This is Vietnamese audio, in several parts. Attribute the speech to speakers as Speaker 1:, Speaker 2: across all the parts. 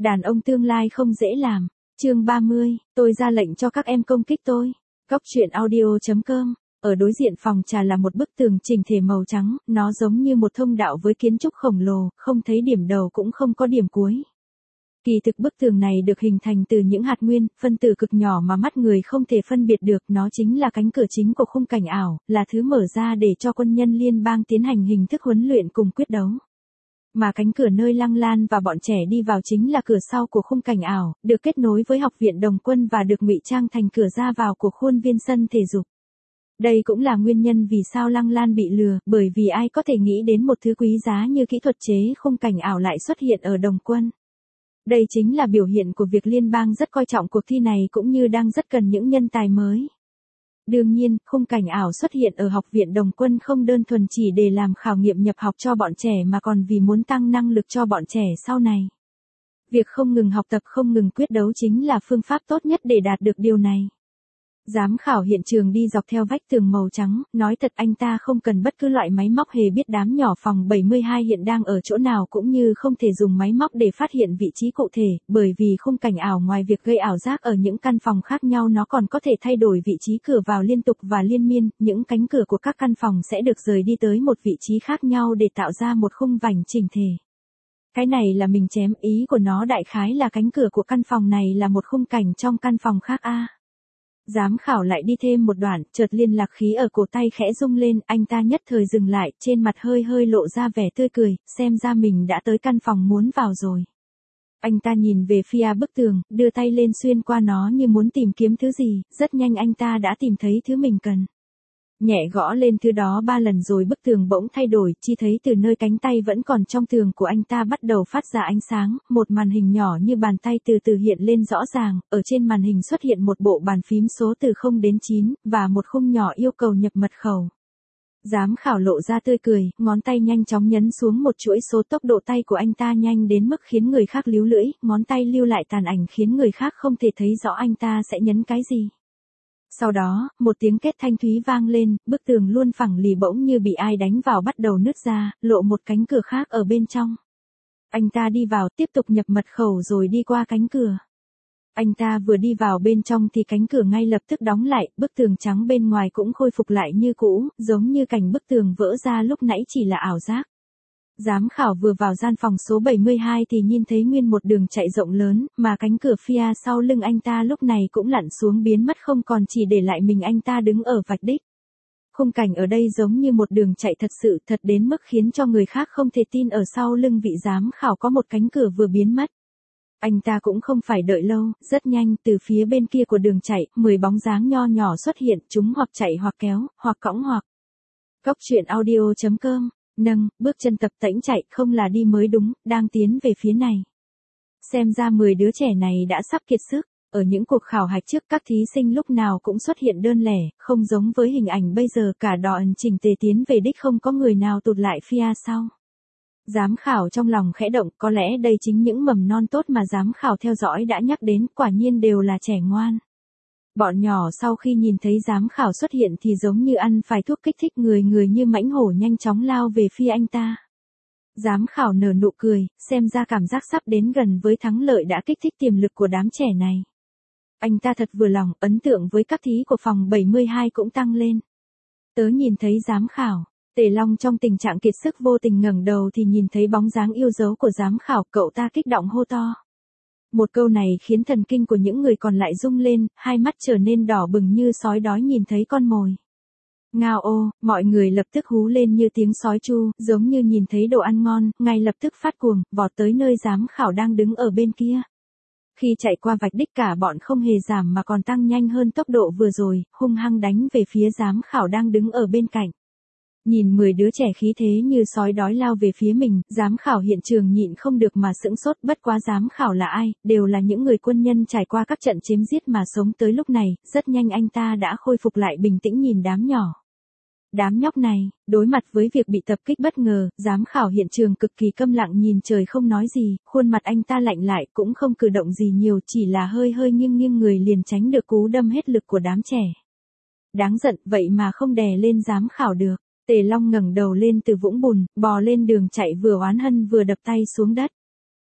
Speaker 1: Đàn ông tương lai không dễ làm. Chương 30, tôi ra lệnh cho các em công kích tôi. Góc truyện audio.com. Ở đối diện phòng trà là một bức tường chỉnh thể màu trắng, nó giống như một thông đạo với kiến trúc khổng lồ, không thấy điểm đầu cũng không có điểm cuối. Kỳ thực bức tường này được hình thành từ những hạt nguyên, phân tử cực nhỏ mà mắt người không thể phân biệt được, nó chính là cánh cửa chính của khung cảnh ảo, là thứ mở ra để cho quân nhân liên bang tiến hành hình thức huấn luyện cùng quyết đấu. Mà cánh cửa nơi Lăng Lan và bọn trẻ đi vào chính là cửa sau của khung cảnh ảo, được kết nối với học viện Đồng quân và được ngụy trang thành cửa ra vào của khuôn viên sân thể dục. Đây cũng là nguyên nhân vì sao Lăng Lan bị lừa, bởi vì ai có thể nghĩ đến một thứ quý giá như kỹ thuật chế khung cảnh ảo lại xuất hiện ở Đồng quân. Đây chính là biểu hiện của việc liên bang rất coi trọng cuộc thi này cũng như đang rất cần những nhân tài mới. Đương nhiên, khung cảnh ảo xuất hiện ở học viện Đồng quân không đơn thuần chỉ để làm khảo nghiệm nhập học cho bọn trẻ mà còn vì muốn tăng năng lực cho bọn trẻ sau này. Việc không ngừng học tập không ngừng quyết đấu chính là phương pháp tốt nhất để đạt được điều này. Giám khảo hiện trường đi dọc theo vách tường màu trắng, nói thật anh ta không cần bất cứ loại máy móc hề biết đám nhỏ phòng 72 hiện đang ở chỗ nào cũng như không thể dùng máy móc để phát hiện vị trí cụ thể, bởi vì khung cảnh ảo ngoài việc gây ảo giác ở những căn phòng khác nhau nó còn có thể thay đổi vị trí cửa vào liên tục và liên miên, những cánh cửa của các căn phòng sẽ được rời đi tới một vị trí khác nhau để tạo ra một khung vành chỉnh thể. Cái này là mình chém, ý của nó đại khái là cánh cửa của căn phòng này là một khung cảnh trong căn phòng khác a. Giám khảo lại đi thêm một đoạn, chợt liên lạc khí ở cổ tay khẽ rung lên, anh ta nhất thời dừng lại, trên mặt hơi hơi lộ ra vẻ tươi cười, xem ra mình đã tới căn phòng muốn vào rồi. Anh ta nhìn về phía bức tường, đưa tay lên xuyên qua nó như muốn tìm kiếm thứ gì, rất nhanh anh ta đã tìm thấy thứ mình cần. Nhẹ gõ lên thứ đó 3 lần rồi bức tường bỗng thay đổi, chỉ thấy từ nơi cánh tay vẫn còn trong tường của anh ta bắt đầu phát ra ánh sáng, một màn hình nhỏ như bàn tay từ từ hiện lên rõ ràng, ở trên màn hình xuất hiện một bộ bàn phím số từ 0 đến 9, và một khung nhỏ yêu cầu nhập mật khẩu. Giám khảo lộ ra tươi cười, ngón tay nhanh chóng nhấn xuống một chuỗi số, tốc độ tay của anh ta nhanh đến mức khiến người khác líu lưỡi, ngón tay lưu lại tàn ảnh khiến người khác không thể thấy rõ anh ta sẽ nhấn cái gì. Sau đó, một tiếng két thanh thúy vang lên, bức tường luôn phẳng lì bỗng như bị ai đánh vào bắt đầu nứt ra, lộ một cánh cửa khác ở bên trong. Anh ta đi vào, tiếp tục nhập mật khẩu rồi đi qua cánh cửa. Anh ta vừa đi vào bên trong thì cánh cửa ngay lập tức đóng lại, bức tường trắng bên ngoài cũng khôi phục lại như cũ, giống như cảnh bức tường vỡ ra lúc nãy chỉ là ảo giác. Giám khảo vừa vào gian phòng số 72 thì nhìn thấy nguyên một đường chạy rộng lớn, mà cánh cửa phía sau lưng anh ta lúc này cũng lặn xuống biến mất không còn chỉ để lại mình anh ta đứng ở vạch đích. Khung cảnh ở đây giống như một đường chạy thật sự thật đến mức khiến cho người khác không thể tin ở sau lưng vị giám khảo có một cánh cửa vừa biến mất. Anh ta cũng không phải đợi lâu, rất nhanh từ phía bên kia của đường chạy, 10 bóng dáng nho nhỏ xuất hiện, chúng hoặc chạy hoặc kéo, hoặc cõng hoặc. Góc truyện audio.com. Nâng, bước chân tập tễnh chạy, không là đi mới đúng, đang tiến về phía này. Xem ra 10 đứa trẻ này đã sắp kiệt sức, ở những cuộc khảo hạch trước các thí sinh lúc nào cũng xuất hiện đơn lẻ, không giống với hình ảnh bây giờ cả đoàn chỉnh tề tiến về đích không có người nào tụt lại phía sau. Giám khảo trong lòng khẽ động, có lẽ đây chính những mầm non tốt mà giám khảo theo dõi đã nhắc đến, quả nhiên đều là trẻ ngoan. Bọn nhỏ sau khi nhìn thấy giám khảo xuất hiện thì giống như ăn phải thuốc kích thích, người như mãnh hổ nhanh chóng lao về phía anh ta. Giám khảo nở nụ cười, xem ra cảm giác sắp đến gần với thắng lợi đã kích thích tiềm lực của đám trẻ này. Anh ta thật vừa lòng, ấn tượng với các thí của phòng 72 cũng tăng lên. Tớ nhìn thấy giám khảo, Tề Long trong tình trạng kiệt sức vô tình ngẩng đầu thì nhìn thấy bóng dáng yêu dấu của giám khảo, cậu ta kích động hô to. Một câu này khiến thần kinh của những người còn lại rung lên, hai mắt trở nên đỏ bừng như sói đói nhìn thấy con mồi. Ngao ô, mọi người lập tức hú lên như tiếng sói chu, giống như nhìn thấy đồ ăn ngon, ngay lập tức phát cuồng, vọt tới nơi giám khảo đang đứng ở bên kia. Khi chạy qua vạch đích cả bọn không hề giảm mà còn tăng nhanh hơn tốc độ vừa rồi, hung hăng đánh về phía giám khảo đang đứng ở bên cạnh. Nhìn 10 đứa trẻ khí thế như sói đói lao về phía mình, giám khảo hiện trường nhịn không được mà sững sốt, bất quá giám khảo là ai, đều là những người quân nhân trải qua các trận chém giết mà sống tới lúc này, rất nhanh anh ta đã khôi phục lại bình tĩnh nhìn đám nhỏ. Đám nhóc này, đối mặt với việc bị tập kích bất ngờ, giám khảo hiện trường cực kỳ câm lặng nhìn trời không nói gì, khuôn mặt anh ta lạnh lại cũng không cử động gì nhiều, chỉ là hơi hơi nghiêng người liền tránh được cú đâm hết lực của đám trẻ. Đáng giận, vậy mà không đè lên giám khảo được. Tề Long ngẩng đầu lên từ vũng bùn, bò lên đường chạy vừa oán hân vừa đập tay xuống đất.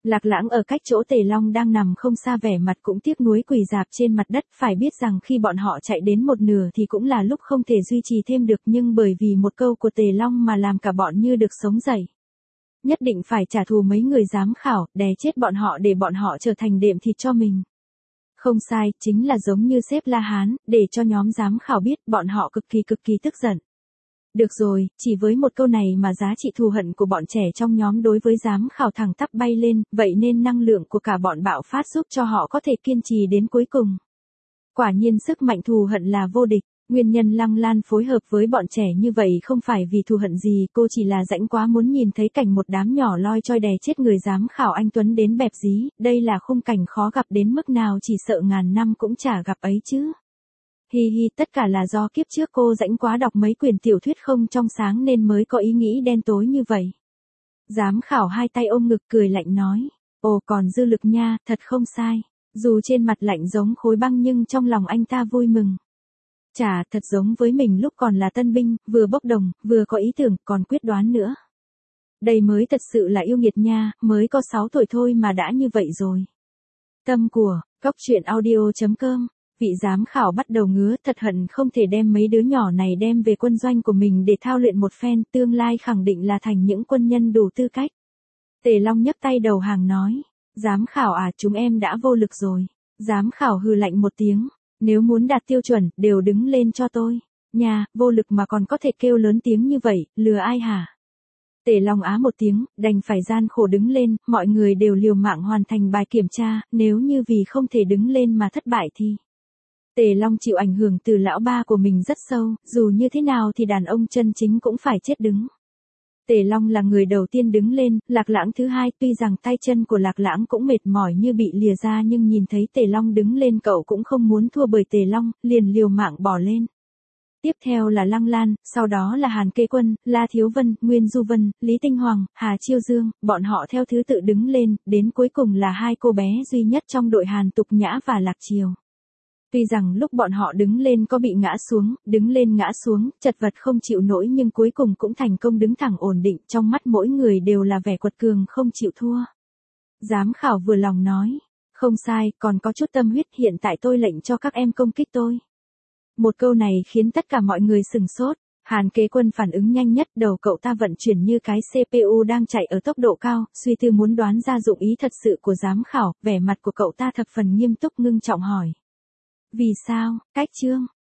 Speaker 1: Lạc Lãng ở cách chỗ Tề Long đang nằm không xa vẻ mặt cũng tiếc nuối quỳ rạp trên mặt đất, phải biết rằng khi bọn họ chạy đến một nửa thì cũng là lúc không thể duy trì thêm được, nhưng bởi vì một câu của Tề Long mà làm cả bọn như được sống dậy. Nhất định phải trả thù mấy người giám khảo, đè chết bọn họ để bọn họ trở thành đệm thịt cho mình. Không sai, chính là giống như sếp La Hán, để cho nhóm giám khảo biết bọn họ cực kỳ tức giận. Được rồi, chỉ với một câu này mà giá trị thù hận của bọn trẻ trong nhóm đối với giám khảo thẳng tắp bay lên, vậy nên năng lượng của cả bọn bạo phát giúp cho họ có thể kiên trì đến cuối cùng. Quả nhiên sức mạnh thù hận là vô địch. Nguyên nhân Lăng Lan phối hợp với bọn trẻ như vậy không phải vì thù hận gì, cô chỉ là rãnh quá muốn nhìn thấy cảnh một đám nhỏ loi choi đè chết người giám khảo anh Tuấn đến bẹp dí, đây là khung cảnh khó gặp đến mức nào chỉ sợ ngàn năm cũng chả gặp ấy chứ. Hi hi, tất cả là do kiếp trước cô rãnh quá đọc mấy quyển tiểu thuyết không trong sáng nên mới có ý nghĩ đen tối như vậy. Giám khảo hai tay ôm ngực cười lạnh nói, ồ còn dư lực nha, thật không sai. Dù trên mặt lạnh giống khối băng nhưng trong lòng anh ta vui mừng. Chà, thật giống với mình lúc còn là tân binh, vừa bốc đồng, vừa có ý tưởng, còn quyết đoán nữa. Đây mới thật sự là yêu nghiệt nha, mới có 6 tuổi thôi mà đã như vậy rồi. Tâm của, Cóc Truyện Audio.com. Vị giám khảo bắt đầu ngứa, thật hận không thể đem mấy đứa nhỏ này đem về quân doanh của mình để thao luyện một phen, tương lai khẳng định là thành những quân nhân đủ tư cách. Tề Long nhấc tay đầu hàng nói, giám khảo à, chúng em đã vô lực rồi. Giám khảo hừ lạnh một tiếng, nếu muốn đạt tiêu chuẩn, đều đứng lên cho tôi. Nhà, vô lực mà còn có thể kêu lớn tiếng như vậy, lừa ai hả? Tề Long á một tiếng, đành phải gian khổ đứng lên, mọi người đều liều mạng hoàn thành bài kiểm tra, nếu như vì không thể đứng lên mà thất bại thì... Tề Long chịu ảnh hưởng từ lão ba của mình rất sâu, dù như thế nào thì đàn ông chân chính cũng phải chết đứng. Tề Long là người đầu tiên đứng lên, Lạc Lãng thứ hai, tuy rằng tay chân của Lạc Lãng cũng mệt mỏi như bị lìa ra nhưng nhìn thấy Tề Long đứng lên cậu cũng không muốn thua bởi Tề Long, liền liều mạng bỏ lên. Tiếp theo là Lăng Lan, sau đó là Hàn Kế Quân, La Thiếu Vân, Nguyên Du Vân, Lý Tinh Hoàng, Hà Chiêu Dương, bọn họ theo thứ tự đứng lên, đến cuối cùng là hai cô bé duy nhất trong đội Hàn Tục Nhã và Lạc Triều. Tuy rằng lúc bọn họ đứng lên có bị ngã xuống, đứng lên ngã xuống, chật vật không chịu nổi nhưng cuối cùng cũng thành công đứng thẳng ổn định, trong mắt mỗi người đều là vẻ quật cường không chịu thua. Giám khảo vừa lòng nói, không sai, còn có chút tâm huyết, hiện tại tôi lệnh cho các em công kích tôi. Một câu này khiến tất cả mọi người sừng sốt. Hàn Kế Quân phản ứng nhanh nhất, đầu cậu ta vận chuyển như cái CPU đang chạy ở tốc độ cao, suy tư muốn đoán ra dụng ý thật sự của giám khảo, vẻ mặt của cậu ta thập phần nghiêm túc ngưng trọng hỏi. Vì sao, cách chương,